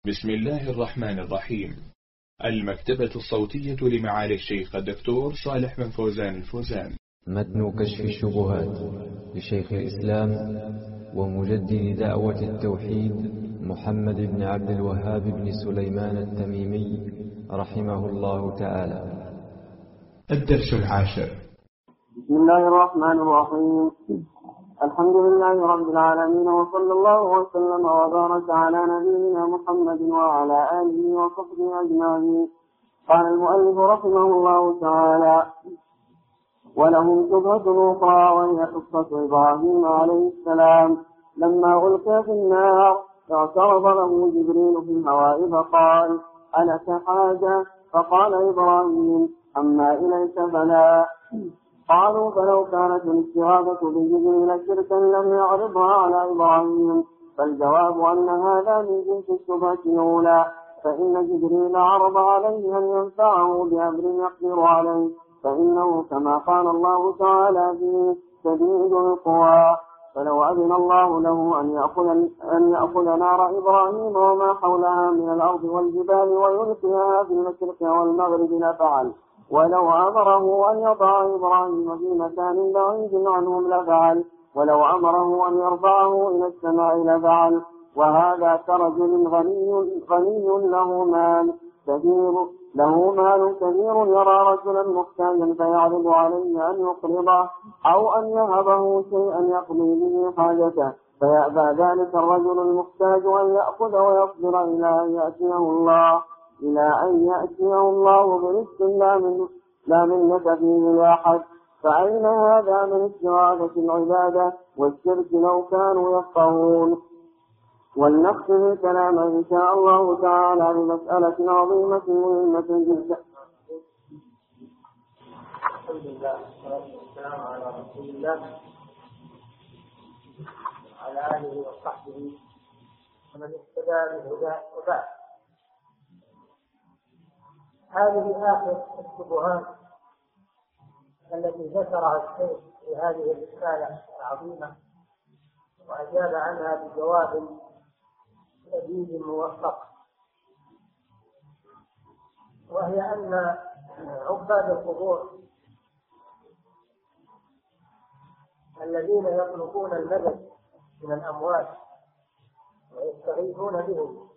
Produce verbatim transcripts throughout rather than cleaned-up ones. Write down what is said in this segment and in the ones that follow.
بسم الله الرحمن الرحيم. المكتبة الصوتية لمعالي الشيخ الدكتور صالح بن فوزان الفوزان. متن كشف الشبهات لشيخ الإسلام ومجدد دعوة التوحيد محمد بن عبد الوهاب بن سليمان التميمي رحمه الله تعالى. الدرس العاشر. بسم الله الرحمن الرحيم. الحمد لله رب العالمين، وصلى الله وسلم وبارك على نبينا محمد وعلى آله وصحبه أجمعين. قال المؤلف رحمه الله تعالى: ولهم شبهة أخرى وهي قصة إبراهيم عليه السلام لما ألقي في النار اعترض له جبريل في الهواء فقال: ألك حاجة؟ فقال إبراهيم: أما إليك فلا. قالوا: فلو كانت الاستغاثة بجبريل شركا لم يعرضها على إبراهيم. فالجواب أن هذا من جنس الشبهة الأولى، فإن جبريل عرض عليه أن ينفعه بأمر يقدر عليه، فإنه كما قال الله تعالى فيه شديد القوى. فلو أذن الله له أن يأخذ, أن يأخذ نار إبراهيم وما حولها من الأرض والجبال ويلقيها في المشرق والمغرب لفعل، ولو أمره أن يضع إبراهيم في مكان بعيد عنهم لفعل، ولو أمره أن يرفعه إلى السماء لفعل. وهذا كرجل غني, غني له مال كثير له مال كثير يرى رجلا محتاجا فيعرض عليه أن يقرضه أو أن يهبه شيئا يقضي به حاجته، فيأبى ذلك الرجل المحتاج أن يأخذ ويصبر إلى أن يأتيه الله إلى أن يأتيه الله برزق لا منة فيه لأحد. فأين هذا من استغاثة العبادة والشرك لو كانوا يفقهون؟ ولنختم الكلام إن شاء الله تعالى بمسألة عظيمة مهمة جدا. الحمد لله والصلاة والسلام على رسول الله وعلى آله وصحبه ومن اهتدى بهداه وبعد. هذه آخر الشبهات التي ذكرها الشيخ في هذه الرسالة العظيمة، وأجاب عنها بجواب سديد موفق، وهي أن عباد القبور الذين يطلبون المدد من الأموات ويستغيثون بهم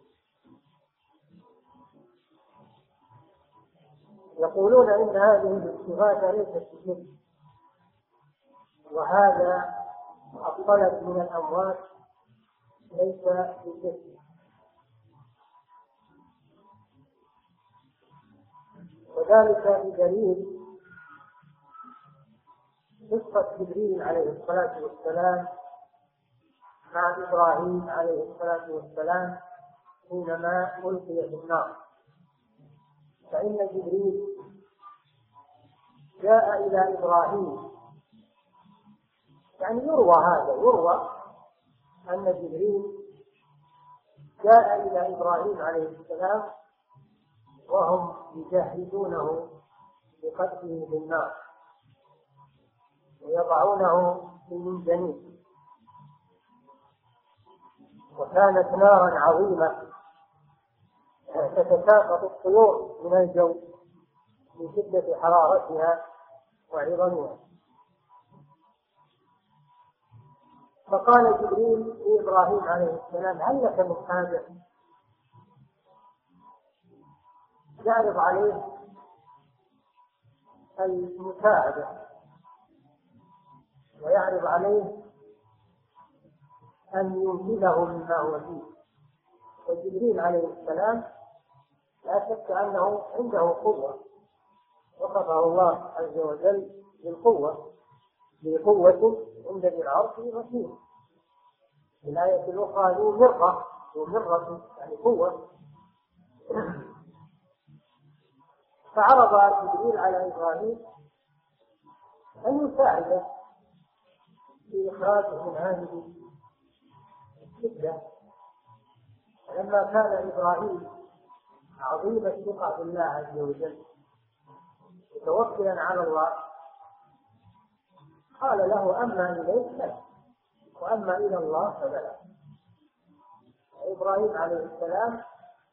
يقولون إن هذه الاستغاثة ليست بشرك، وهذا الطلب من الأموات ليس بشرك. وذلك بدليل قصة جبريل عليه الصلاة والسلام مع إبراهيم عليه الصلاة والسلام حينما ألقي في النار. فإن جبريل جاء إلى إبراهيم، يعني يروى هذا يروى أن جبريل جاء إلى إبراهيم عليه السلام وهم يجهزونه بقتله بالنار ويضعونه في منجنيق، وكانت نارا عظيمة تتساقط الطيور من الجو من شدة حرارتها وعظمها. فقال جبريل لإبراهيم عليه السلام: هل لك من حاجة؟ يعرض عليه المساعدة ويعرض عليه أن ينقذه مما هو فيه. وجبريل عليه السلام لا شك أنه عنده قوة، وصفه الله عز وجل بالقوة، بقوة عند ذي العرش مكين. في الآية الأخرى ذو مرة، ذو مرة يعني قوة. فعرض جبريل على إبراهيم أن يساعده في إخراجه من هذه الشدة. لما كان إبراهيم عظيم الثقة بالله عز وجل متوكلا على الله، قال له: أما إليك فلا، وأما إلى الله فبلا. إبراهيم عليه السلام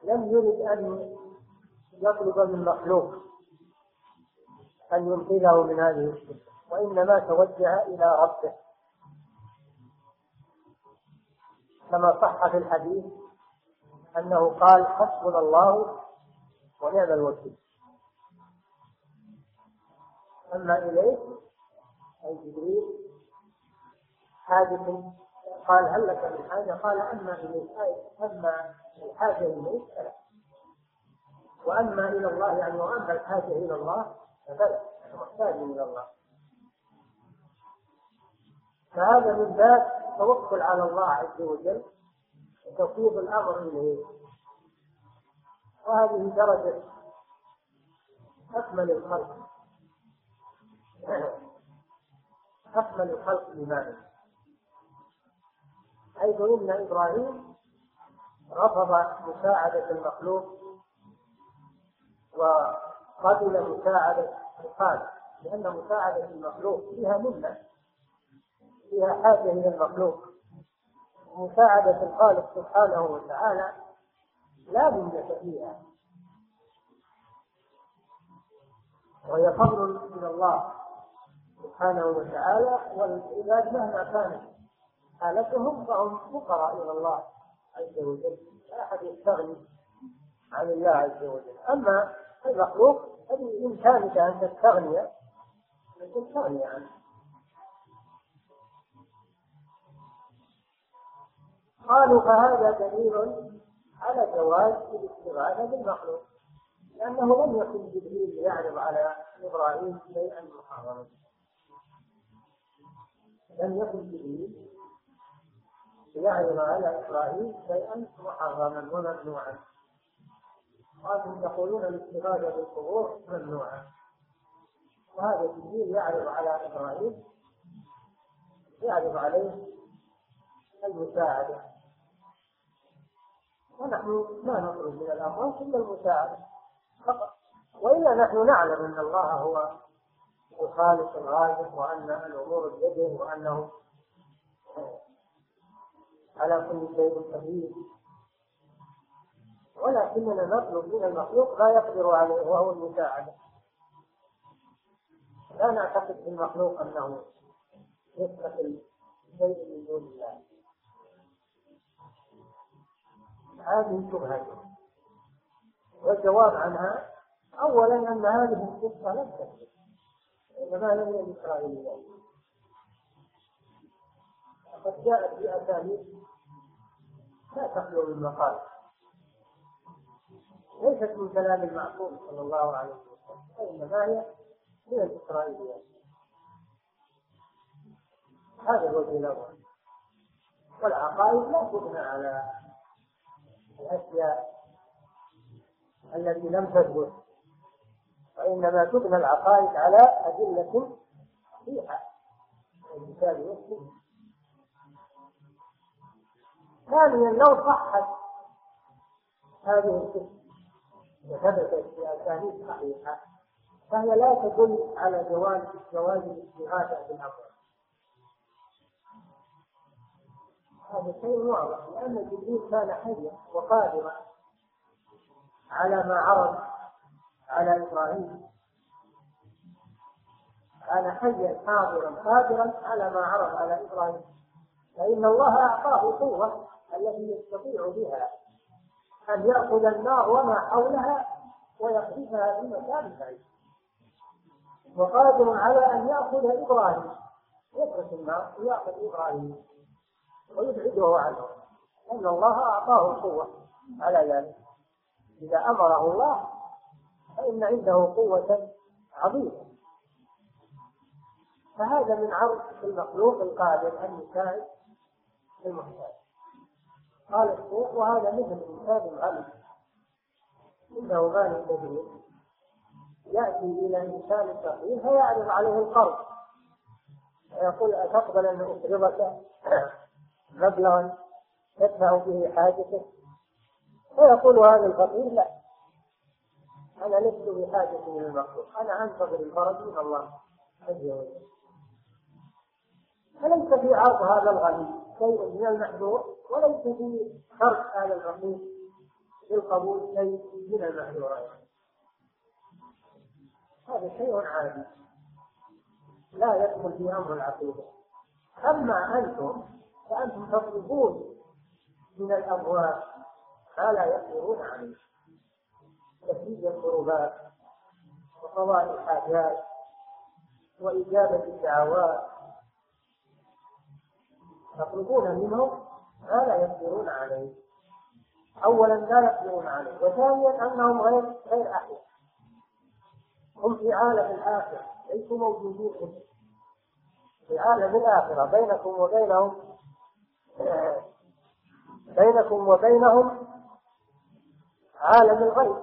لم يرد أن يطلب من مخلوق أن ينقذه من هذه الشدة، وإنما توجه إلى ربه كما صح في الحديث أنه قال: حسبنا الله ونعم الوكيل. أما إليه أي جبريل حادث قال: هل لك من حاجة؟ قال: أما إليه أما الحاجة إليه فلا، وأما إلى الله يعني وأما الحاجة إلى الله فبل محتاج إلى الله. فهذا من باب التوكل على الله عز وجل وتفويض الأمر إليه، وهذه درجة أكمل الخلق أكمل الخلق إيمانا، حيث إن إبراهيم رفض مساعدة المخلوق وقبل مساعدة الخالق، لأن مساعدة المخلوق فيها منة، فيها حاجة إلى المخلوق. مساعدة الخالق سبحانه وتعالى لا منة فيها، وهي فضل من الله سبحانه وتعالى، والعباد مهما كانت حالتهم فهم فقراء إلى الله عز وجل، لا أحد يستغني عن الله عز وجل. أما المخلوق بإمكانك أن تستغني أن تستغني عنه. قالوا: فهذا دليل على جواز الاستغاثة بالمخلوق، لأنه لم يكن جبريل يعرض على إبراهيم شيئا محرما، لم يكن جبريل يعرض على إبراهيم شيئا محرما وممنوعا. وأنتم تقولون الاستغاثة بالقبور ممنوعا، وهذا جبريل يعرض على إبراهيم يعرض عليه المساعدة، ونحن ما نطلب من الأموات إلا المساعدة فقط. وإلا نحن نعلم أن الله هو الخالق الرازق، وأن الأمور بيده، وأنه على كل شيء قدير، ولكننا نطلب من المخلوق لا يقدر عليه وهو المساعدة. لا نعتقد في المخلوق أنه يستقل شيء من دون الله. هذه شبهة، والجواب عنها أولا أن هذه القصة لم تكن، إنما هي من الإسرائيليات، وقد جاءت بأساليب لا تخلو من مقال، ليست من كلام المعصوم صلى الله عليه وسلم، وإنما هي من الإسرائيليات. هذا الوجه الأول. والعقائد لا تبنى على الأشياء التي لم تثبت، وإنما تبنى العقائد على أدلة صحيحة من الكتاب والسنة. ثانيا، لو صحت هذه القصة وثبتت بأسانيد صحيحة فهي لا تدل على جواز جواز الاستغاثة بالأموات. هذا شيء واضح، لأن جبريل كان حيا وقادرا على ما عرض على إبراهيم، كان حيا حاضرا قادرا على ما عرض على إبراهيم، فإن الله أعطاه قوة التي يستطيع بها أن يأخذ النار وما حولها ويقذفها في مكان بعيد، وقادر على أن يأخذ إبراهيم، يترك النار ويأخذ إبراهيم ويبعده عنه، أن الله أعطاه القوة على ذلك. إذا أمره الله فإن عنده قوة عظيمة. فهذا من عرض المخلوق القادر أن يساعد المحتاج. قال الشيخ: وهذا مثل إنسان غني إنه مال كبير يأتي إلى إنسان فقير فيعرض عليه القرض، ويقول: أتقبل أن أقرضك مبلغا تدفع به حاجتك؟ فيقول هذا الفقير: لا، أنا لست بحاجة من المخلوق، أنا أنتظر الفرج من الله عز وجل. فليس في عرض هذا الغني شيء من المحذور، وليس في خرج هذا الفقير بالقبول شيء من المحذورات. هذا شيء عادي لا يدخل في أمر العقيدة. أما أنتم فأنتم تطلبون من الأموات ما لا يقدرون عليه، تسديد القربات وقضاء الحاجات وإجابة الدعوات، تطلبون منهم ما لا يقدرون عليه. أولا لا يقدرون عليه، وثانيا أنهم غير غير أحياء، هم في عالم الآخرة ليسوا موجودين في عالم الآخرة. بينكم وبينهم بينكم وبينهم عالم الغيب،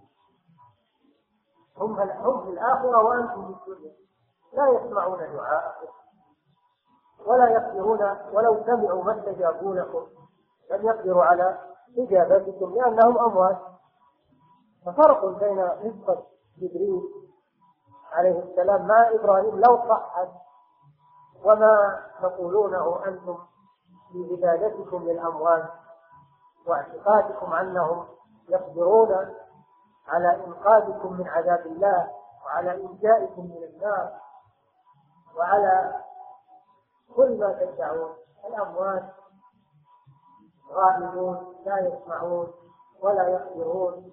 هم هم في الآخرة وأنتم في الدنيا، لا يسمعون دعاءكم ولا يقدرون، ولو سمعوا ما استجابوا لكم لم يقدروا على إجابتكم لأنهم أموات. ففرق بين قصة جبريل عليه السلام مع إبراهيم لو صحت، وما تقولونه أنتم في عبادتكم للأموات واعتقادكم أنهم يقدرون على إنقاذكم من عذاب الله وعلى إنجائكم من النار وعلى كل ما تدعون. الأموات غائبون لا يسمعون ولا يقدرون،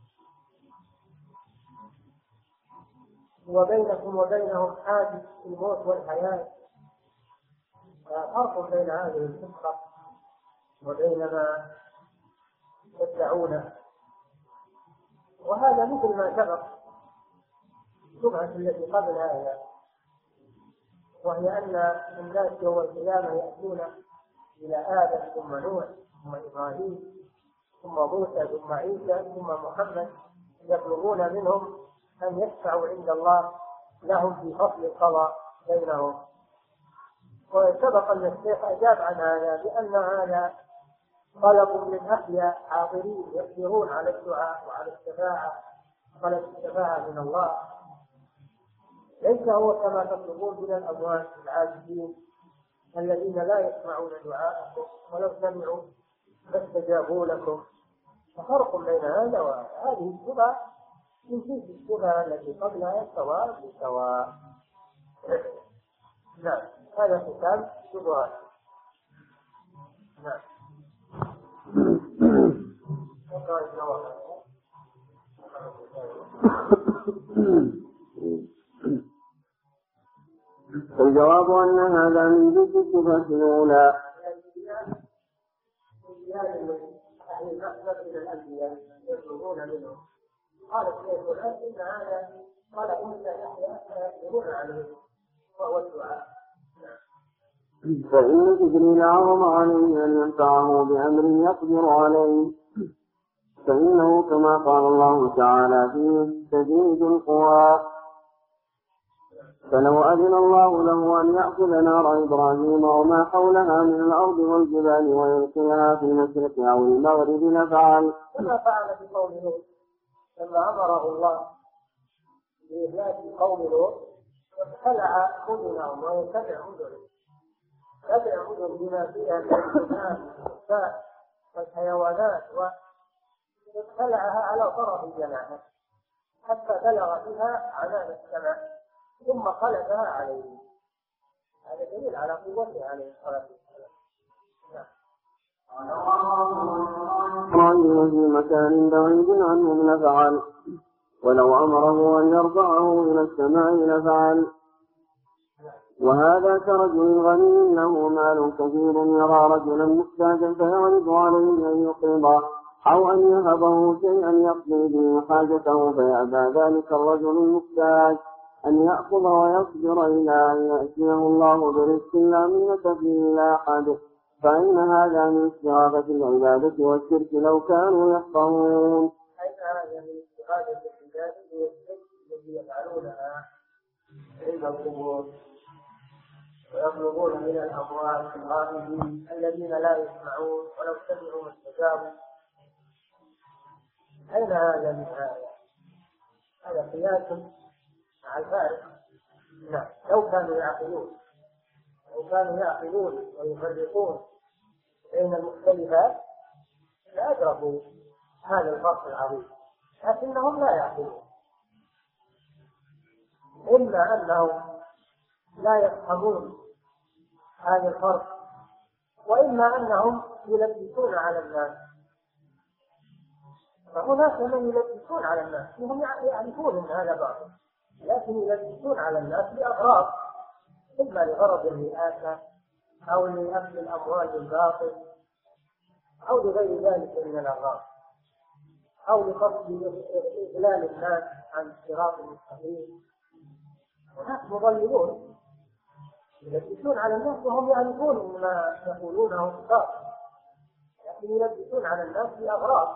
وبينكم وبينهم حادث الموت والحياة. فرق بين هذه الفكرة وبين ما تدعونه. وهذا مثل ما سبق الشبهة التي قبل هذا، وهي أن الناس يوم القيامة يأتون إلى آدم ثم نوح ثم إبراهيم ثم موسى ثم عيسى ثم محمد، يطلبون منهم أن يشفعوا عند الله لهم في فصل القضاء بينهم. وسبق أن الشيخ أجاب عن هذا بأن هذا طلب من أحياء حاضرين يقدرون على الدعاء وعلى الشفاعة، طلب الشفاعة من الله، ليس هو كما تطلبون من الأموات العاجزين الذين لا يسمعون دعاءكم ولو سمعوا ما استجابوا لكم. ففرق بين هذا وهذا. هذه الشبهة من جنس الشبهة التي قبلها سواء بسواء. نعم، هذا ختام الشبهات. نعم. الجواب أن هذا من جنس الشبهة الأولى. أهل المحبة من الأنبياء يطلبون منهم، قال الشيخ الآن إن هذا طلب من يحيى يقدرون عليه وهو الدعاء. فإن جبريل عظم عليه أن ينفعه بأمر يقدر عليه، فإنه كما قال الله تعالى فيه شديد القوى. فلو أذن الله له أن يأخذ نار إبراهيم وما حولها من الأرض والجبال ويلقيها في المشرق أو المغرب لفعل، كما فعل في قوم لوط لما أمره الله بإهلاك قوم لوط خلع أذنهم ويتبع أذنهم، تبع أذن بما فيها من الجبال والنساء والحيوانات، وخلعها على طرف جناحه حتى بلغ بها عنان السماء ثم قلبها عليه. هذا دليل على قوته عليه الصلاة والسلام. إبراهيم في مكان بعيد عنهم لفعل، ولو أمره أن يرفعه إلى السماء لفعل. وهذا كرجل غني له مال كثير يرى رجلا محتاجا فيعرض عليه أن يقرضه أو أن يهبه شيئا يقضي به حاجته، فيأبى ذلك الرجل المحتاج أن يأخذ ويصبر إلى أن يأتيه الله برزق لا منة فيه إلى أحد. فإن هذا من استغاثة العبادة والشرك لو كانوا يفقهون. أين هذا من استغاثة العبادة والشرك الذي يفعلونها عند القبور ويطلبون من الأموات الغائبين الذين لا يسمعون ولو سمعوا واستجابوا؟ أين هذا من هذا؟ هذا قياس مع الفارق. نعم، لو كانوا يعقلون لو كانوا يعقلون ويفرقون بين المختلفات لأدركوا هذا الفرق العظيم، لكنهم لا يعقلون، إما أنهم لا يفهمون هذا الفرق، وإما أنهم يلبسون على الناس. فهناك من يلبسون على الناس هم يعرفون أن هذا باطل، لكن يلبسون على الناس لأغراض، إما لغرض الرئاسة أو لأكل الأموال بالباطل أو لغير ذلك من الأغراض، أو لقصد إضلال الناس عن الصراط المستقيم. هناك مضللون يلبسون على الناس وهم يعرفون أن ما يقولونه باطل، لكن يلبسون على الناس لأغراض.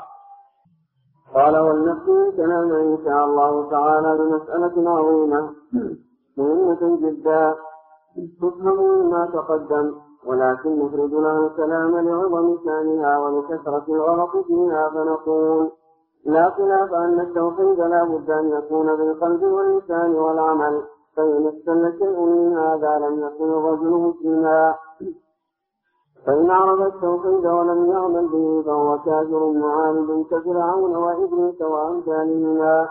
قال والنفس كلام إن شاء الله تعالى بمسألة عظيمة مهمة جدا تفهم مما تقدم، ولكن نفرد لها الكلام لعظم شأنها ولكثرة الغلط فيها، فنقول لا خلاف أن التوحيد لا بد أن يكون بالقلب واللسان والعمل، فإن استل شيء من هذا لم يكن الرجل مسلما، فإن عرف التوحيد ولم يعمل به فهو كافر معاند كفرعون وإبليس وأمثالهما.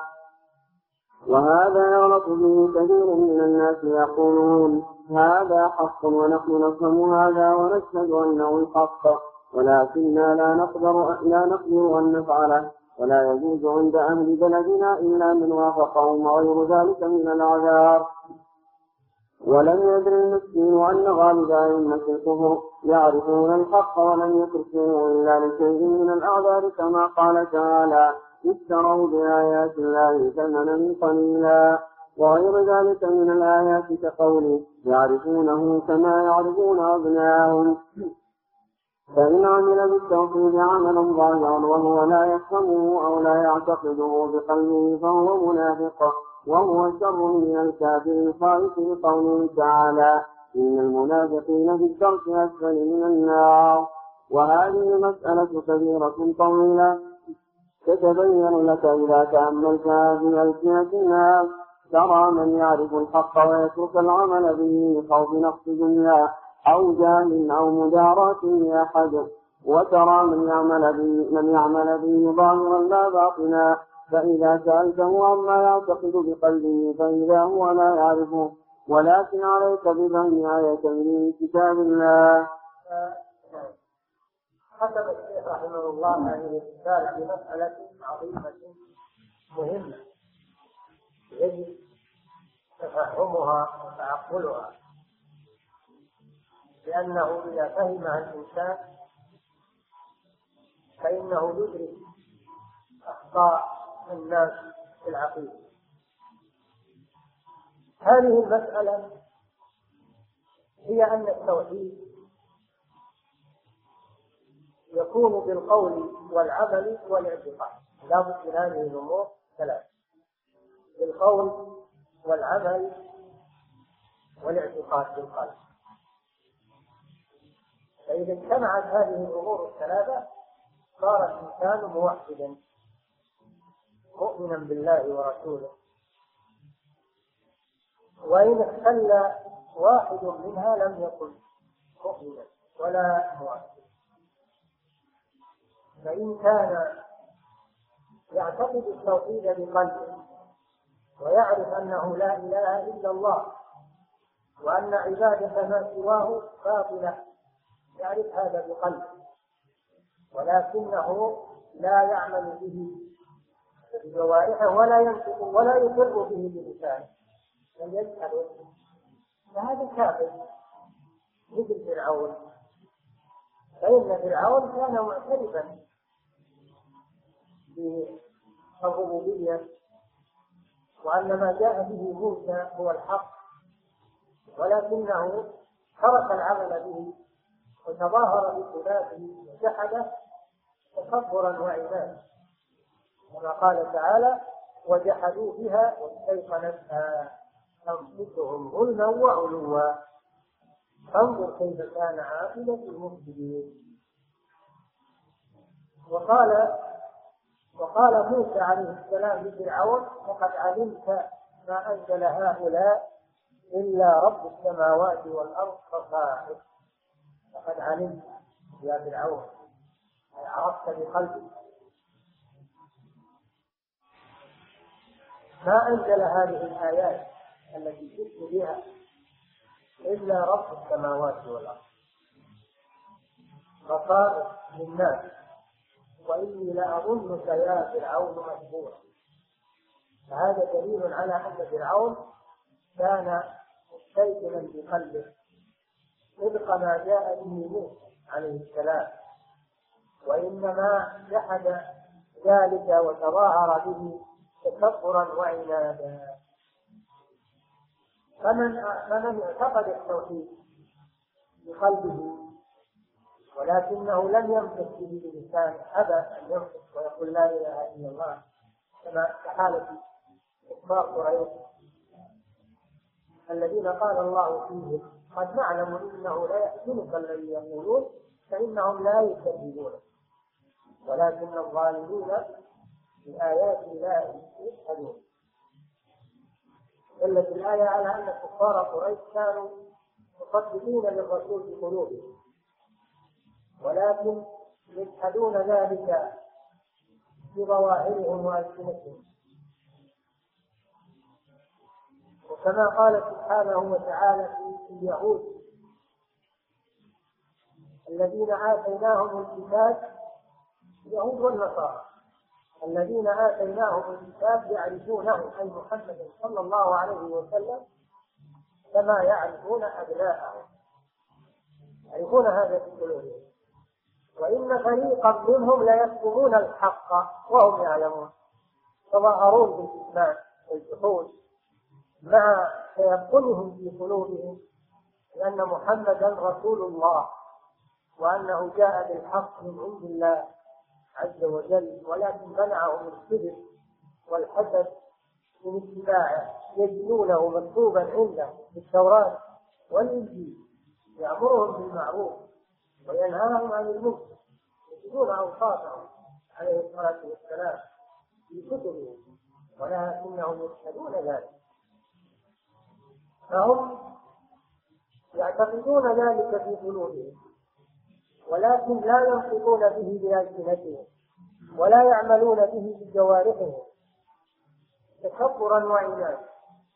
وهذا يغلط به كثير من الناس يقولون هذا حق ونحن نفهم هذا ونشهد أنه الحق، ولكننا لا نقدر لا نقدر أن نفعله، ولا يجوز عند أهل بلدنا إلا من وافقهم وغير ذلك من الأعذار. ولم يدر المسكين أن غالب أئمة الكفر يعرفون الحق ولم يتركوه إلا لشيء من الأعذار، كما قال تعالى اشتروا بآيات الله ثمنا قليلا، وغير ذلك من الآيات كقوله يعرفونه كما يعرفون أبناءهم. فإن عمل بالتوحيد عملا ظاهرا وهو لا يفهمه أو لا يعتقده بقلبه فهو منافق، وهو شر من الكافر الخائف لقوله تعالى إن المنافقين في الدرك أسفل من النار. وهذه مسألة كبيرة طويلة تتبين لك إذا تأملتها في ألسنة الناس. ترى من يعرف الحق ويترك العمل به لخوف نقص دنيا أو جاه أو مداراة لأحد، وترى من يعمل به, من يعمل به ظاهرا لا باطنا، فإذا سألته عما يعتقد بقلبه فإذا هو لا يعرفه. ولكن عليك بفهم آية من كتاب الله. ختم الشيخ رحمه الله هذه الرسالة بمسألة عظيمة مهمة يجب تفهمها وتعقلها، لأنه إذا فهمها الإنسان فإنه يدرك أخطاء الناس في العقيدة. هذه المسألة هي أن التوحيد يكون بالقول والعمل والاعتقاد، لا بد من هذه الأمور ثلاث: بالقول والعمل والاعتقاد بالقلب. فإذا اجتمعت هذه الأمور الثلاثة صار الإنسان موحدا مؤمنا بالله ورسوله. وإن اختل واحد منها لم يكن مؤمنا ولا موحدا. فإن كان يعتقد التوحيد بقلبه ويعرف أنه لا إله إلا الله وأن عبادة ما سواه باطلة، يعرف هذا بقلبه، ولكنه لا يعمل به بجوارحه ولا ينطق ولا يقر به بلسانه بل يجهل، فهذا كافر مثل فرعون. فإن فرعون كان معترفا بالربوبية وأن ما جاء به موسى هو الحق، ولكنه ترك العمل به وتظاهر بخلافه وجحده تكبرا وعنادا، كما قال تعالى وجحدوا بها واستيقنتها أنفسهم ظلما وعلوا فانظر كيف كان عاقبة المفسدين. وقال وقال موسى عليه السلام لفرعون وقد علمت ما أنزل هؤلاء إلا رب السماوات والأرض فصاعد. فقد علمت يا فرعون، عرفت بقلبك ما أنزل هذه الآيات التي جئت بها إلا رب السماوات والأرض بصائر للناس، وإني لأظنك يا فرعون مذكورا. فهذا دليل على أن فرعون كان مستيقنا بقلبه صدق ما جاء به موسى عليه السلام، وإنما جحد ذلك وتظاهر به تكبرا وعنادا. فمن فمن اعتقد التوحيد بقلبه ولكنه لم ينطق به بلسانه، أبى أن ينطق ويقول لا إله إلا الله كما كحالة كفار قريش الذين قال الله فيهم قد نعلم إنه لا يحزنك الذي يقولون فإنهم لا يكذبون ولكن الظالمين بآيات الله يجحدون. دلت الآية على أن كفار قريش كانوا مصدقين للرسول بقلوبهم ولكن يجحدون ذلك بظواهرهم وألسنتهم. وكما قال سبحانه وتعالى في اليهود الذين آتيناهم الكتاب، اليهود والنصارى الذين آتيناهم الكتاب يعرفونه أي محمد صلى الله عليه وسلم كما يعرفون أبناءهم، يعرفون هذا في قلوبهم، وإن فريقا منهم ليكتمون الحق وهم يعلمون، تظاهرون بالكتمان والجحود مع تيقنهم في قلوبهم لأن محمدا رسول الله وأنه جاء بالحق من عند الله عز وجل، ولكن منعهم الكذب والحسد من اتباعه، يجدونه مكتوبا عنده في التوراة والإنجيل يأمرهم بالمعروف وينهاهم عن المنكر، يجدون أوصافهم عليه الصلاة والسلام في كتبهم ولكنهم يجحدون ذلك. فهم يعتقدون ذلك في قلوبهم ولكن لا ينطقون به بألسنتهم ولا يعملون به بجوارحهم تكبرا وعنادا،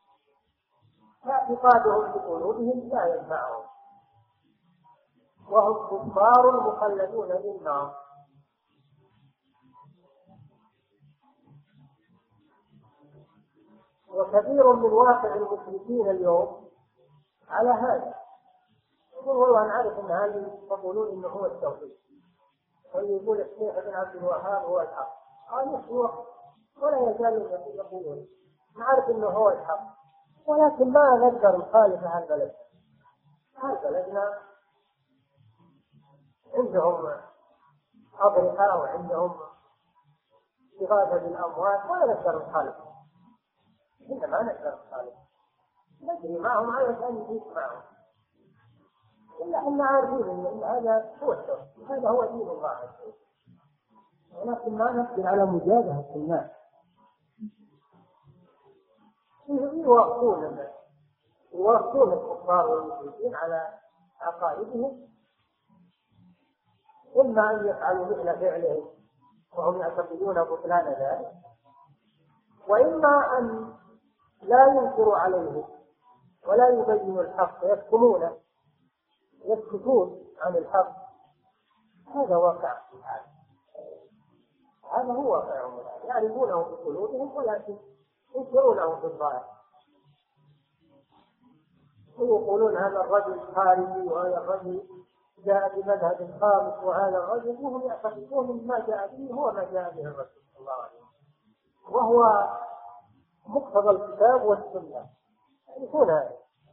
فاعتقادهم بقلوبهم لا ينفعهم وهم كفار مخلدون بالنار. وكثير من واقع المشركين اليوم على هذا، يقول والله نعرف ان هذه يقولون انه هو التوحيد، ويقول الشيخ ابن عبد الوهاب هو الحق، قال يسوع ولا يزالون يقولون نعرف انه هو الحق، ولكن ما نقدر نخالف هذا البلد. هذا بلدنا عندهم أضرحة وعندهم إغاثة بالأموات ولا نقدر نخالف، إنما نقدر نخالف نجري معهم على أن نجيب معهم، إلا أن عارفين أن هذا هو التوحيد، هذا هو دين الله، ولكن ما نقدر على مجابهة الناس. يوافقون يوافقون الكفار والمشركين على عقائدهم، إما أن يفعلوا مثل فعلهم وهم يعتقدون بطلان ذلك، وإما أن لا ينكروا عليه ولا يبينوا الحق يكتمونه يسكتون عن الحق. هذا واقع هذا هو واقعهم، يعرفونه بقلوبهم ولكن ينكرونه بالظاهر، ويقولون هذا الرجل خارجي وهذا الرجل جاء بمذهب خامس وهذا الرجل، وهم يعتقدون ان ما جاء به هو ما جاء به الرسول صلى الله عليه وسلم وهو مقتضى الكتاب والسنه، يعرفون هذا،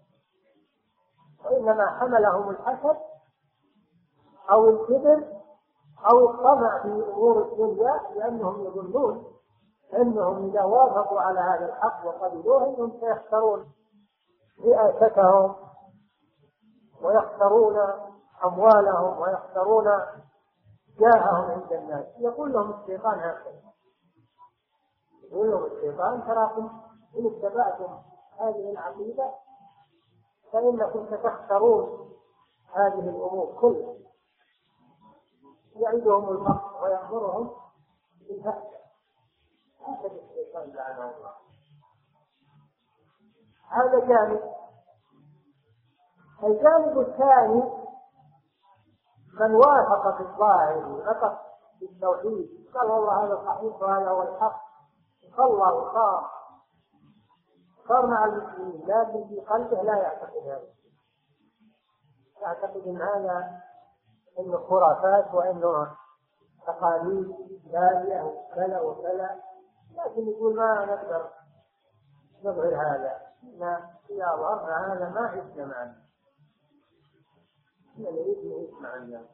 وانما حملهم الحسد او الكبر او الطمع في امور الدنيا، لانهم يظنون انهم اذا وافقوا على هذا الحق وقبلوه انهم سيخسرون رئاستهم ويخسرون أموالهم ويخسرون جاههم عند الناس. يقول لهم الشيطان هكذا، يقول لهم الشيطان تراكم إن اتبعتم هذه العقيدة فإنكم ستخسرون هذه الأمور كلها، يعيدهم الفقر ويأمرهم بالفحش. هكذا الشيطان لعنه الله. هذا جانب. الجانب الثاني من وافق في الظاهر ونطق بالتوحيد قال والله هذا صحيح وهذا هو الحق صلى وصار صار مع المسلمين، لكن في قلبه لا يعتقد هذا، يعتقد ان هذا انه خرافات وانه تقاليد باليه وكذا وكذا، لكن يقول ما نقدر نظهر هذا، إن إذا أظهرنا هذا ما عشنا معنا، إحنا نريد نعيش مع الناس.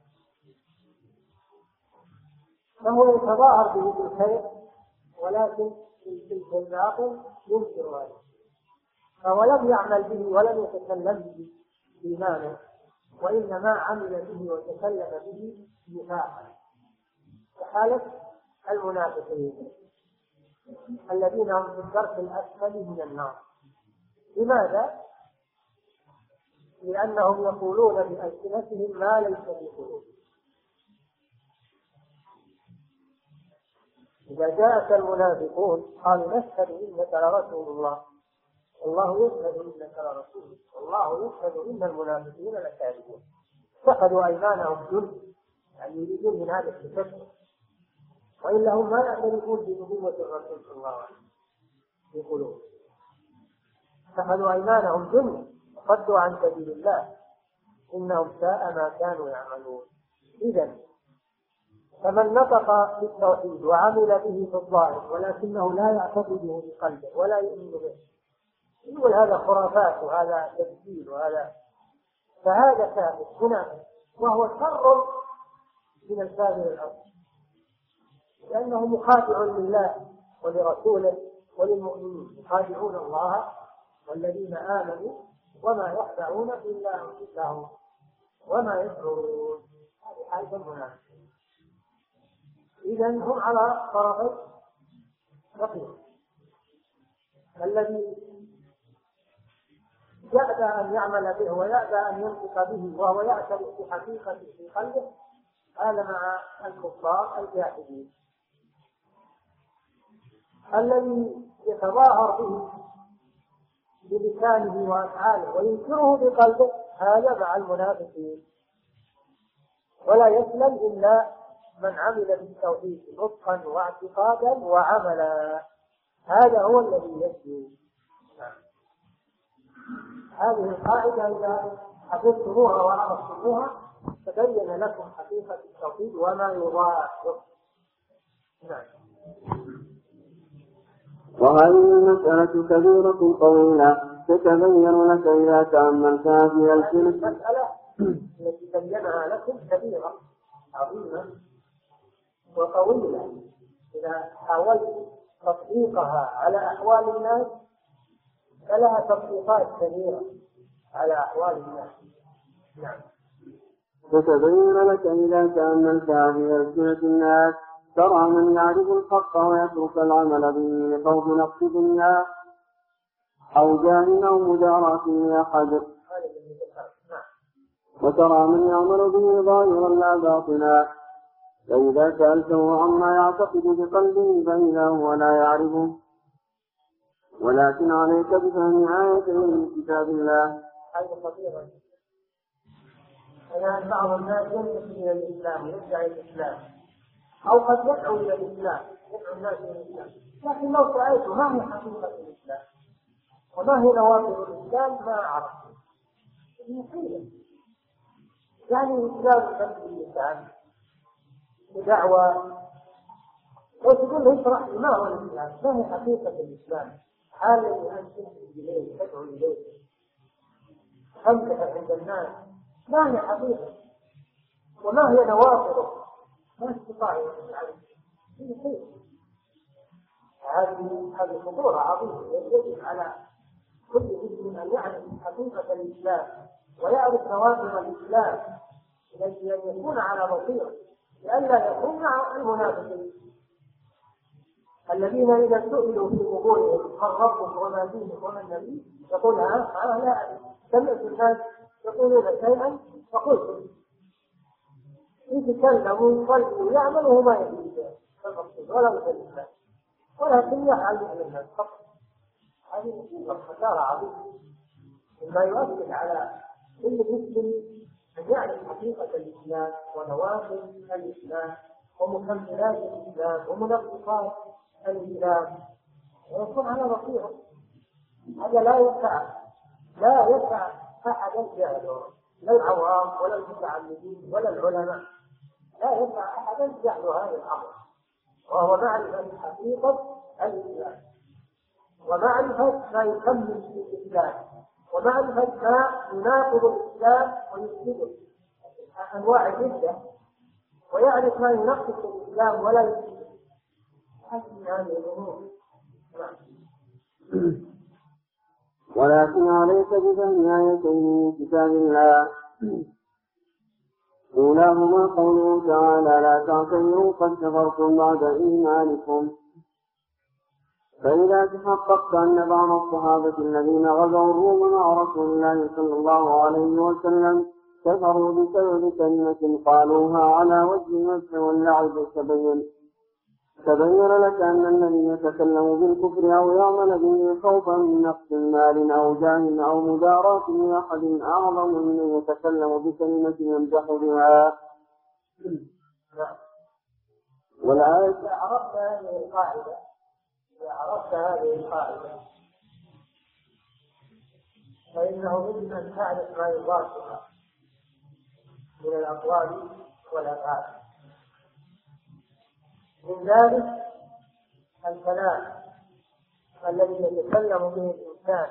فهو يتظاهر به بالخير ولكن في الباطن ينكر هذا، فهو لم يعمل به ولم يتكلم به إيمانه، وإنما عمل به وتكلم به نفاقا، كحالة المنافقين الذين هم في الدرك الأسفل من النار. لماذا؟ لأنهم يقولون بألسنتهم ما ليس في قلوبهم. إذا جاءك المنافقون قالوا نشهد إنك لرسول الله والله يشهد إنك لرسول والله يشهد إن المنافقين لكاذبون، اتخذوا أيمانهم جنة، يعني يريدون من هذا التشبه، وإلا هم ما يعترفون بنبوة الرسول صلى الله عليه وسلم في قلوبهم، اتخذوا أيمانهم جنة وصدوا عن سبيل الله إنهم ساء ما كانوا يعملون. إذن فمن نطق بالتوحيد وعمل به في الظاهر ولكنه لا يعتقده بقلبه ولا يؤمن به، يقول هذا خرافات وهذا تدجيل وهذا، فهذا كافر منافق، وهو شر من الكافر الأصغر، لأنه مخادع لله ولرسوله وللمؤمنين، يخادعون الله والذين آمنوا وما يخدعون إلا أنفسهم وما يشعرون. هذه حالة المنافقين. إذن هم على طرفي رقيق، الذي يأبى أن يعمل به ويأبى أن ينطق به وهو يعترف بحقيقة في قلبه، هذا مع الكفار الجاحدين. الذي يتظاهر به بلسانه وأفعاله وينكره بقلبه، هذا مع المنافقين. ولا يسلم إلا من عمل بالتوحيد نطقا واعتقادا وعملا، هذا هو الذي يسلم. هذه القاعدة إذا حفظتموها وعرفتموها تبين لكم حقيقة التوحيد وما يضاعف. نعم. وهذه المسألة كبيرة طويلة تتبين لك إذا تأملتها في السنة. المسألة التي بينها لكم كبيرة عظيمة وطويلة، إذا حاولت تطبيقها على أحوال الناس فلها تطبيقات كثيرة على أحوال الناس. نعم. تتبين لك إذا تأملتها في ألسنة الناس، ترى من يعرف الحق ويترك العمل به لخوف نقص دنيا أو جاه أو مداراة لأحد، وترى من يعمل به ظاهرا لا باطنا، فإذا سألته عما يعتقد بقلبه فإذا هو لا يعرفه، ولكن عليك بفهم آيتين من كتاب الله. هذا خطير. أنا بعض الناس ينتسب إلى الإسلام يدعي الإسلام أو قد يدعو إلى الإسلام، يدعو الناس إلى الإسلام، لكن لو سألته ما هي حقيقة الإسلام وما هي نواقض الإسلام ما عرف. مصيبة. يعني الإسلام يسمي الإسلام بدعوة وتقول له اشرح لي ما هو الإسلام، ما هي حقيقة الإسلام، حال الذي أنت تنتسب إليه تدعو إليه تمدح عند الناس، ما هي حقيقة وما هي نواقضه، ما استطاع يفعل. هذه هذه خطورة عظيمة. يجب على كل مسلم أن يعرف حقيقة الإسلام ويعرف نواقض الإسلام التي أن يكون على بصيرة، لئلا يكون مع المنافقين الذين إذا سئلوا في قبورهم من ربهم وما دينهم وما النبي يقول ها ها لا أعرف. سمعت الناس يقولون شيئا فقلت يتكلم ويصلي ويعمل وهو ما يدري ولا مثل الإسلام، ولكن يفعل مثل الناس فقط. هذه مصيبة خسارة عظيمة، مما يؤكد على كل مسلم أن يعرف حقيقة الإسلام ونوافذ الإسلام ومكملات الإسلام ومنقصات الإسلام ويكون على بصيرة. هذا لا يسع لا يسع أحدا جهله، لا العوام ولا المتعلمين ولا العلماء، لا يسع أحدا جهل هذا الأمر، وهو معرفة حقيقة الإسلام ومعرفة ما يكمل في الإسلام ومعرفة ما يناقض الإسلام ويفسده أنواع الردة، ويعرف ما ينقص الإسلام ولا يفسده. حسن هذه الأمور. ولكن عليك بفهم آيتين من كتاب الله، أولاهما قوله تعالى لا تعتذروا قد كفرتم بعد إيمانكم. فإذا تحققت أن بعض الصحابة الذين غزوا الروم مع رسول الله صلى الله عليه وسلم كفروا بسبب كلمة قالوها على وجه المسح واللعب، تبين تبين لك أن الذي يتكلم بالكفر أو يعمل به خوفا من نقص المال أو جاه أو مداراة لأحد أعظم من يتكلم بكلمة يمدح بها. والآية إذا عرفت هذه القاعدة إذا عرفت هذه القاعدة فإنه ممن تعرف ما يضادها من الأقوال والأفعال. من ذلك الكلام الذي يتكلم به الإنسان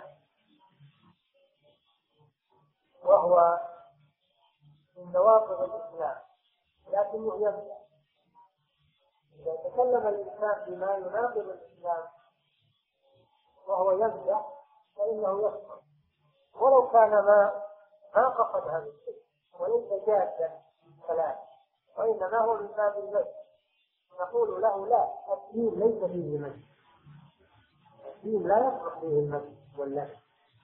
وهو من نواقض الإسلام، لكنه يبدأ إذا تكلم الإنسان بما يناقض الإسلام وهو يبدأ فإنه يكفر، ولو كان ما ما قصد هذا الشيء وليس جادا الكلام، وإنما هو من باب المسح. نقول له لا، الدين ليس فيه مسح، الدين لا يصلح فيه المسح واللعب.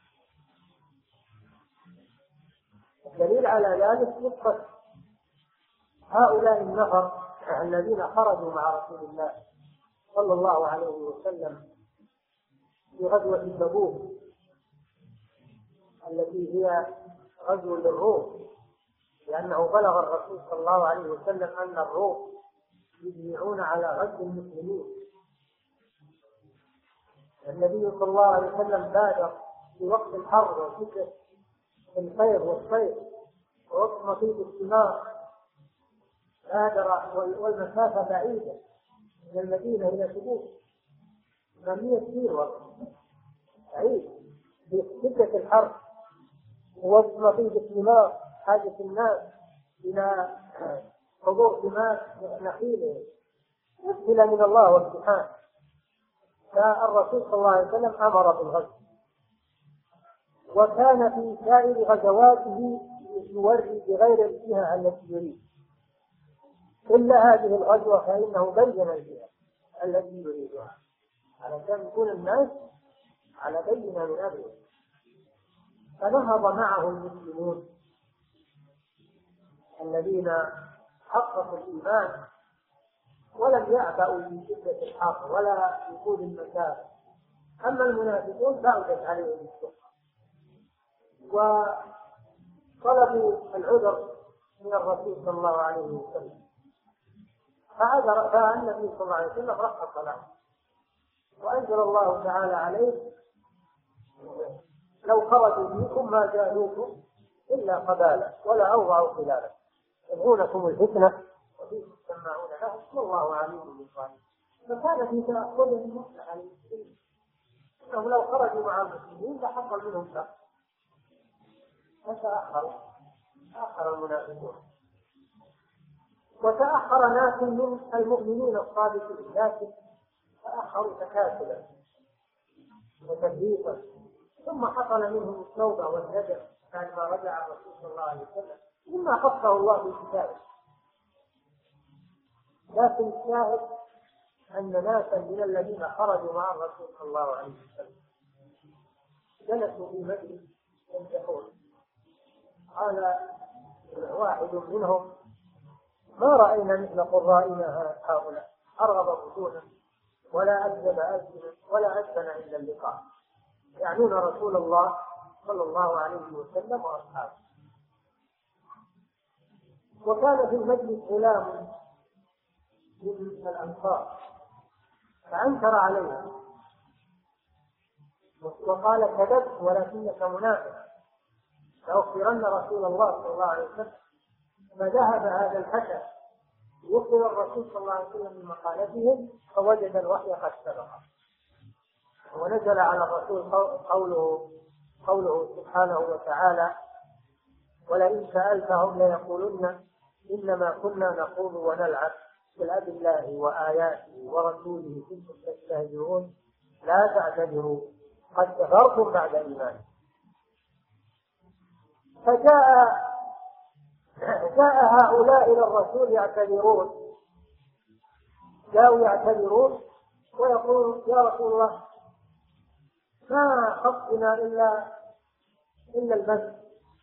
الدليل على ذلك قصة هؤلاء النفر الذين خرجوا مع رسول الله صلى الله عليه وسلم في غزوة تبوك التي هي غزو للروم، لأنه بلغ الرسول صلى الله عليه وسلم أن الروم يجمعون على غزو المسلمين. النبي صلى الله عليه وسلم بادر في وقت الحر وشدة الخير والصيف ووقت مطيب الثمار، بادر والمسافة بعيدة من المدينة إلى تبوك ثمانية كيلو بعيد في شدة الحر ووقت مطيب الثمار، حاجة الناس إلى حضور ثمار نخيله مسهلة من الله والسبحان. فالرسول صلى الله عليه وسلم أمر بالغزو، وكان في سائر غزواته يوري بغير الجهة التي يريد، إلا هذه الغزوة فإنه بين الجهة التي يريدها علشان يكون الناس على بينة من أمره. فنهض معه المسلمون الذين حققوا الإيمان ولم يعبأوا من شدة الحر ولا وجود المسافة. أما المنافقون بعدت عليهم الشقة وطلبوا العذر من الرسول صلى الله عليه وسلم، فعذر فالنبي صلى الله عليه وسلم رخص له وأنزل الله تعالى عليه لو خرجوا فيكم ما جاءوكم إلا قبالا ولا أوضعوا خلالا يبغونكم الفتنة وفيكم تسمعون لهم والله عليم بالظالمين. فكان في تأخذهم مصلحة للمسلمين، إنهم لو خرجوا مع المسلمين لحصل منهم شر، فتأخروا تأخر المنافقون وتأخر ناس من المؤمنين الصادقين، لكن تأخروا تكاسلا وتبليغا، ثم حصل منهم التوبة والندم بعد ما رجع الرسول صلى الله عليه وسلم مما خصه الله في كتابه. لكن الشاهد أن ناسا من الذين خرجوا مع الرسول صلى الله عليه وسلم جلسوا في مجلس يمدحون. قال واحد منهم ما رأينا مثل قرائنا هؤلاء، أرغب بطونا ولا أكذب ألسنا ولا أسفن عند اللقاء. يعنون رسول الله صلى الله عليه وسلم وأصحابه. وكان في المجلس غلام من الأنصار فأنكر عليه وقال كذبت ولكنك منافق لأخبرن رسول الله صلى الله عليه وسلم. فذهب هذا الفتى يخبر الرسول صلى الله عليه وسلم من مقالتهم فوجد الوحي قد سبق، ونزل على الرسول قوله قوله سبحانه وتعالى: ولئن سألتهم ليقولن إنما كنا نخوض ونلعب قل أب الله وآياته ورسوله كنتم تستهزئون لا تعتذروا قد كفرتم بعد إيمانكم. فجاء جاء هؤلاء إلى الرسول يعتذرون جاءوا يعتذرون ويقولون: يا رسول الله ما خصنا إلا إلا المسجد،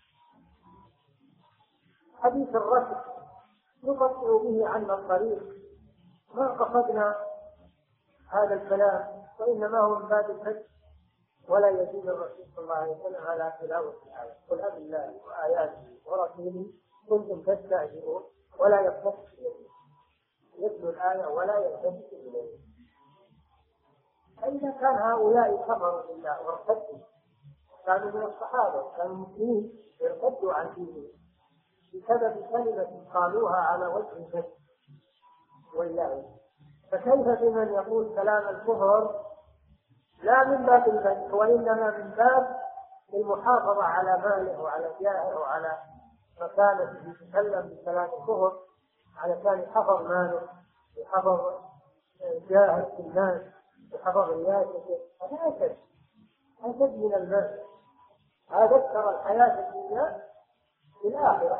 حديث الرشد نقطع به عنا الطريق، ما قصدنا هذا الكلام، وإنما هو من باب الحج. ولا يزيد الرسول صلى الله عليه وسلم على تلاوة الآية: قل أب الله وآياته ورسوله كنتم تستهزئون ولا يلتفت إليه، يتلو الآية ولا يلتفت إليه. فإذا كان هؤلاء كفروا بالله وارتدوا، كانوا من الصحابة كانوا مسلمين ارتدوا عن دينهم بسبب كلمة قالوها على وجه الجد والله، فكيف بمن يقول كلام الكفر لا من باب المدح وإنما من باب المحافظة على ماله وعلى جاهه وعلى مكانته، يتكلم بكلام الكفر على كان يحفظ ماله يحفظ جاهه في الناس يحفظ رياسته. هذا أسد أسد من المال، هذا ذكر الحياة الدنيا في الآخرة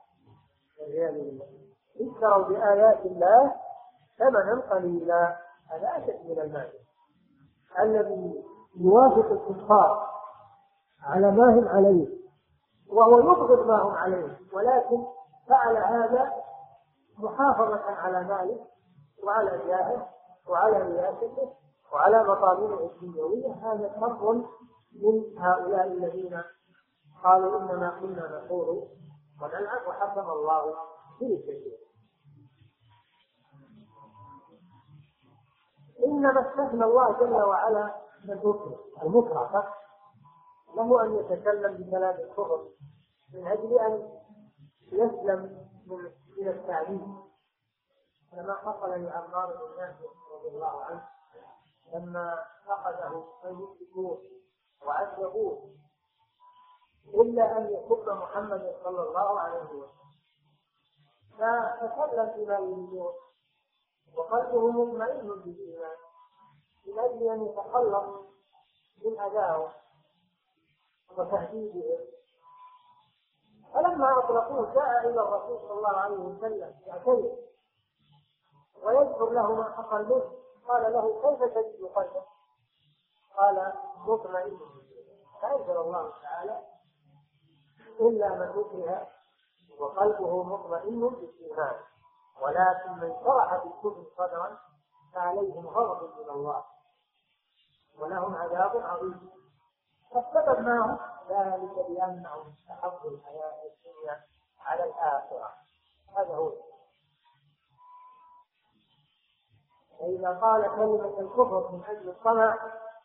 اشتروا بآيات الله ثمنا قليلا. هذا أسد من المال الذي يوافق الكفار على ما هم عليه وهو يبغض ما هم عليه، ولكن فعل هذا محافظة على ماله وعلى جاهه وعلى رياسته وعلى مطالبه الدنيوية. هذا فرق من هؤلاء الذين قالوا إنما كنا نخوض ونلعب وحكم الله كل شيء. إنما استثنى الله جل وعلا من المكره المكره له أن يتكلم بكلام الكفر من أجل أن يسلم من التعليم، كما حصل لعمار بن ياسر رضي الله عنه لما أخذه المشركون وعذبوه إلا أن يكب محمد صلى الله عليه وسلم، فتكلم بما يريدون وقلبه مطمئن بالإيمان من أجل أن يتخلص من أذاهم وتهديدهم. فلما أطلقوه جاء إلى الرسول صلى الله عليه وسلم يعتذر ويذكر له ما حصل منه. قال له: كيف تجد قلبك؟ قال: مطمئن. فأنزل الله تعالى: إلا من أكره وقلبه مطمئن بالإيمان ولكن من شرح بالكفر صدرا فعليهم غضب من الله ولهم عذاب عظيم. فالسبب ما هو ذلك بأنهم استحبوا الحياة الدنيا على الآخرة. هذا هو. فإذا قال كلمة الكفر من أجل الطمع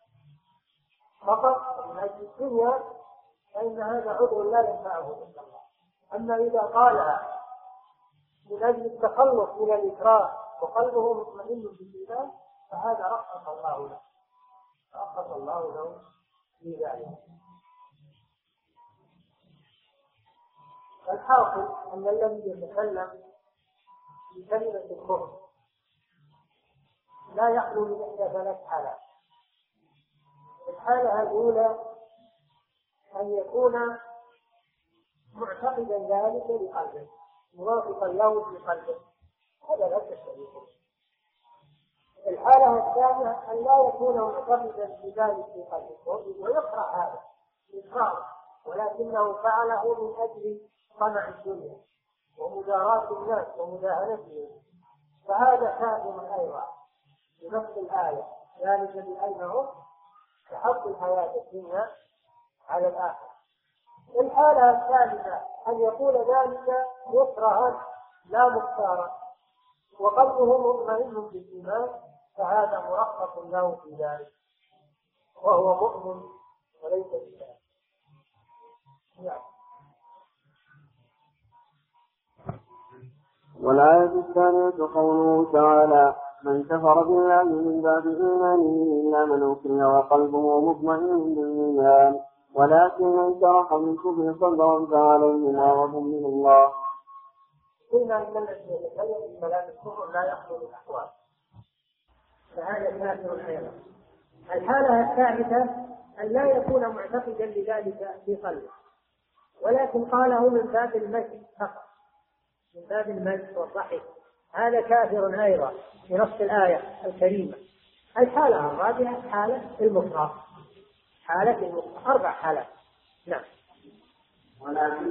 فقط من أجل الدنيا فإن هذا عذر لا ينفعه عند الله. أما إذا قالها من أجل التخلص من الإكراه وقلبه مطمئن بالإيمان فهذا رخص الله له رخص الله له في ذلك. الحاصل أن الذي يتكلم بكلمة الكفر لا يخلو من إحدى ثلاث حالات. الحالة الأولى أن يكون معتقدا ذلك بقلبه موافقا له بقلبه، هذا لا تشتريه. الحالة الثانية أن لا يكون معتقدا بذلك بقلبه ويقرأ هذا إقرار ولكنه فعله من أجل طمع الدنيا ومداراة الناس ومداهنتهم، فهذا كافر أيضا بنص الآية: ذلك بأنهم تحط الحياة الدنيا على الآخرة. الحالة الثالثة أن يقول ذلك مكرها لا مختارا وقلبه مطمئن بالإيمان، فهذا مرخص له في ذلك وهو مؤمن وليس بكافر. نعم. والآية الثانية قوله تعالى: من كفر بالله من بعد إيمانه إلا من أكره وقلبه مطمئن بالإيمان ولكن من شرح بالكفر صدرا فعليهم غضب من الله. قلنا إن الذي يتكلم بكلام الكفر لا يخرج الأحوال، فهذا كافر أيضا. الحالة الثالثة أن لا يكون معتقدا لذلك في قلبه، ولكن قاله من باب المجد فقط، من باب المجد والضحك، هذا كافر أيضا في نص الآية الكريمة. الحالة الرابعة حالة المكره، حالة المكره، أربع حالات. نعم. ولكن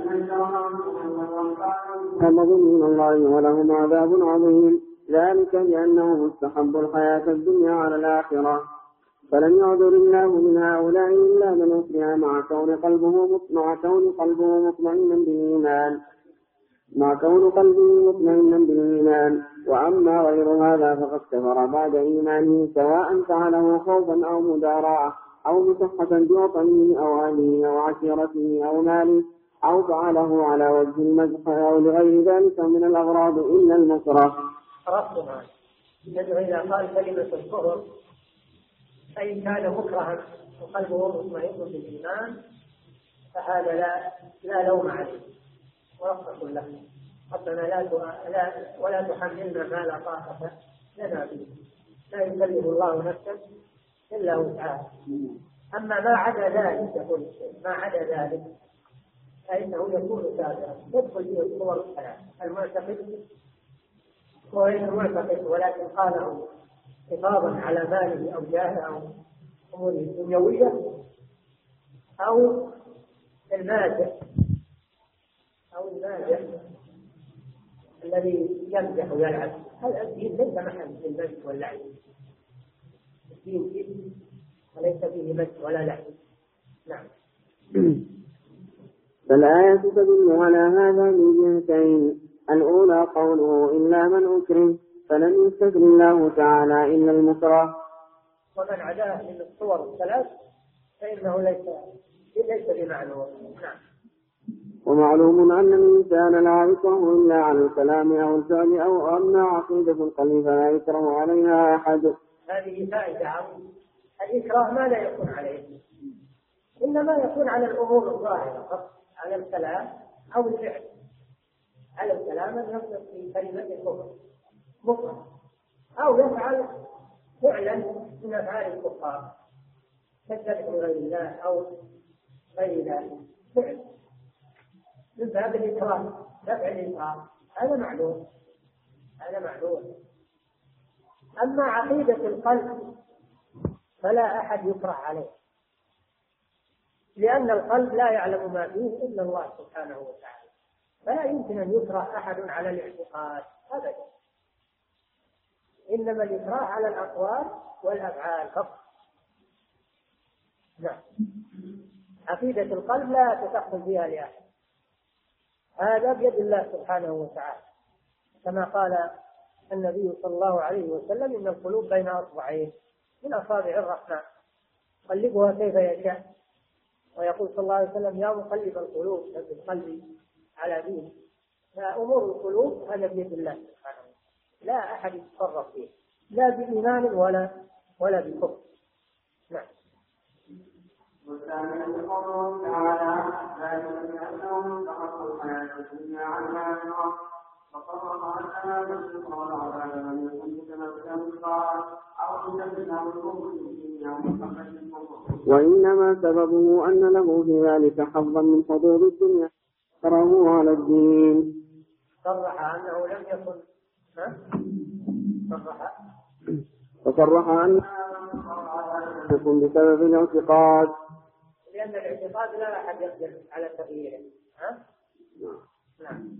من الله ولهم عذاب عظيم، ذلك بأنه مستحب الحياة الدنيا على الآخرة، فلم يعذر الله من هؤلاء إلا من أكره مع كون قلبه مع كون قلبه مطمئنا بالإيمان مع كون قلبه مطمئنا بالإيمان وأما غير هذا فقد كفر بعد إيمانه، سواء فعله خوفا أو مداراة أو مشقة بوطنه أو أهله أو عشيرته أو ماله، أو فعله على وجه المزح أو لغير ذلك من الأغراض إلا المكره. ربنا يدعو إذا قال كلمة الكفر فإن كان مكرها وقلبه مطمئن بالإيمان فهذا لا لا لوم عليه ورخص له. ربنا لا لا ولا تحملنا ما لا طاقة لنا به، لا يكلف الله نفسا إلا وسعها. أما ما عدا ذلك يقول ما عدا ذلك فإنه يكون كافرا، يدخل فيه الصور الثلاث: المعتقد وغير المعتقد ولكن قاله حفاظا على ماله أو جاهه أو أموره الدنيوية، أو الماجح أو الماجح الذي يمزح ويلعب. هذا الدين ليس محل للمزح واللعب، الدين دين وليس فيه مزح ولا لعب. نعم. فالآية تدل على هذا من جهتين: الأولى قوله إلا من أكره، فلم يستثن الله تعالى إلا المكره، ومن عداه من الصور الثلاث فإنه ليس ليس بمعنى. نعم. ومعلوم أن الإنسان لا يكره إلا على الكلام أو الفعل أو أما عقيدة القلب فلا يكره عليها أحد. هذه فائدة عظيمة. الإكراه ما لا يكون عليه، إنما يكون على الأمور الظاهرة فقط، على الكلام أو الفعل. على الكلام يطلق في كلمة الكفر مكره، أو يفعل فعلا من أفعال الكفار كالذبح لغير الله أو غير ذلك، فعل من باب الإكراه، دفع الإكراه، هذا معلوم، هذا معلوم. أما عقيدة القلب فلا أحد يكره عليه، لأن القلب لا يعلم ما فيه إلا الله سبحانه وتعالى، فلا يمكن أن يكره أحد على الاعتقاد أبدا، إنما الإكراه على الأقوال والأفعال فقط. نعم. عقيدة القلب لا تدخل فيها لأحد، هذا بيد الله سبحانه وتعالى، كما قال النبي صلى الله عليه وسلم: إن القلوب بين أصبعين من أصابع الرحمن يقلبها كيف يشاء. ويقول صلى الله عليه وسلم: يا مقلب القلوب ثبت قلبي على دينك. فأمور القلوب هذا بيد الله سبحانه وتعالى، لا أحد يتصرف فيه لا بإيمان ولا ولا بكفر. نعم. والثاني قوله تعالى: ذلك بأنهم تحصوا الحياة الدنيا عن الآخرة، فصرف عنها بالشكر والعذاب لم يكن متمسكا بالطاعة أو متمسكا بالكفر الدنيا ومحبة الكفر، وإنما سببه أن له في ذلك حظا من حظوظ الدنيا تره على الدين. صرح أنه لم يكن صرح فصرح أنه لم يكن بسبب الاعتقاد، لأن الاعتقاد لا أحد يقدر على تغييره. ها؟ نعم.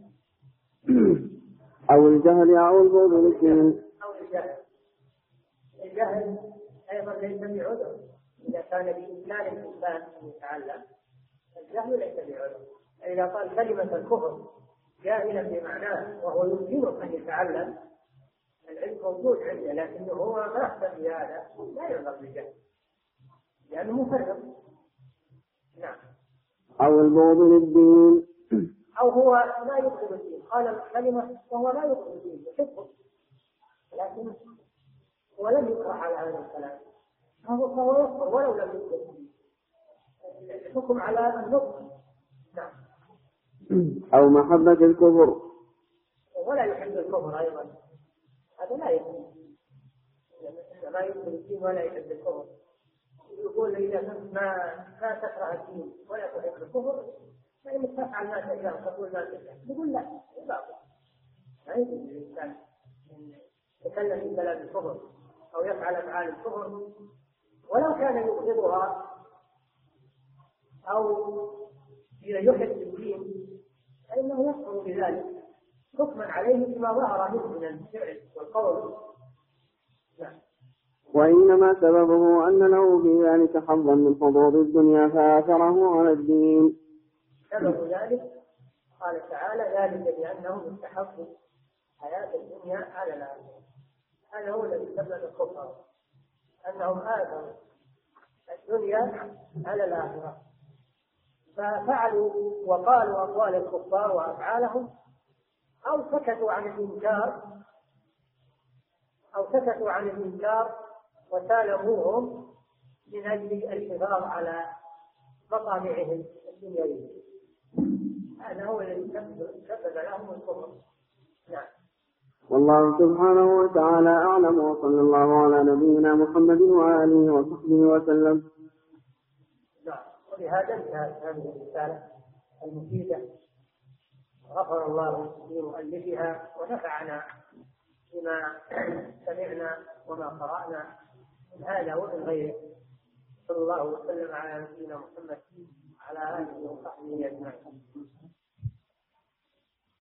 أو الجهل أو البغض للدين. أو الجهل. الجهل أيضا ليس بعذر إذا كان بإمكان الإنسان أن يتعلم الجهل ليس بعذر. إذا قال كلمة الكفر جاهلا بمعناه وهو يمكنه أن يتعلم، العلم موجود عنده لكنه هو ما أحسن بهذا، لا يعذر بالجهل لأنه مفرط. نعم. أو البغض للدين، أو هو لا يبغض الدين، قال الكلمة وهو لا يبغض الدين يحبه، لكن هو لم يكره على هذا الكلام، فهو يكفر ولو لم يبغض الحكم على النطق. نعم. أو محبة الكفر، ولا يحب الكفر أيضا، هذا لا يحب، ما يحب الدين ولا يحب الكفر. يقول إذا كنت ما ما تكره الدين ولا تحب الكفر فإنك تفعل ما تشاء تقول ما تشاء، يقول لا باطل. ما يجوز الإنسان يتكلم في كلام الكفر أو يفعل أفعال الكفر ولو كان يبغضها أو يحب الدين، فإنه يكفر بذلك حكما عليه بما ظهر منه من الفعل والقول. نعم. وإنما سببه أن له في ذلك حظا من حظوظ الدنيا فآثره على الدين. سبب ذلك قال تعالى ذلك بأنهم استحقوا حياة الدنيا على الآخرة. هذا هو الذي سبب الكفر، أنهم آثروا الدنيا على الآخرة، ففعلوا وقالوا أقوال الكفار وأفعالهم، أو سكتوا عن الإنكار أو سكتوا عن الإنكار وسالموهم من أجل الحفاظ على مطامعهم الدنيوية. هذا هو الذي سبب لهم الكفر. نعم. والله سبحانه وتعالى أعلم، وصلى الله على نبينا محمد وآله وصحبه وسلم. نعم. وبهذا انتهت هذه الرسالة المفيدة، غفر الله لمؤلفها ونفعنا بما سمعنا وما قرأنا من هذا ومن غيره. صلى الله وسلم على نبينا محمد وعلى آله وصحبه أجمعين.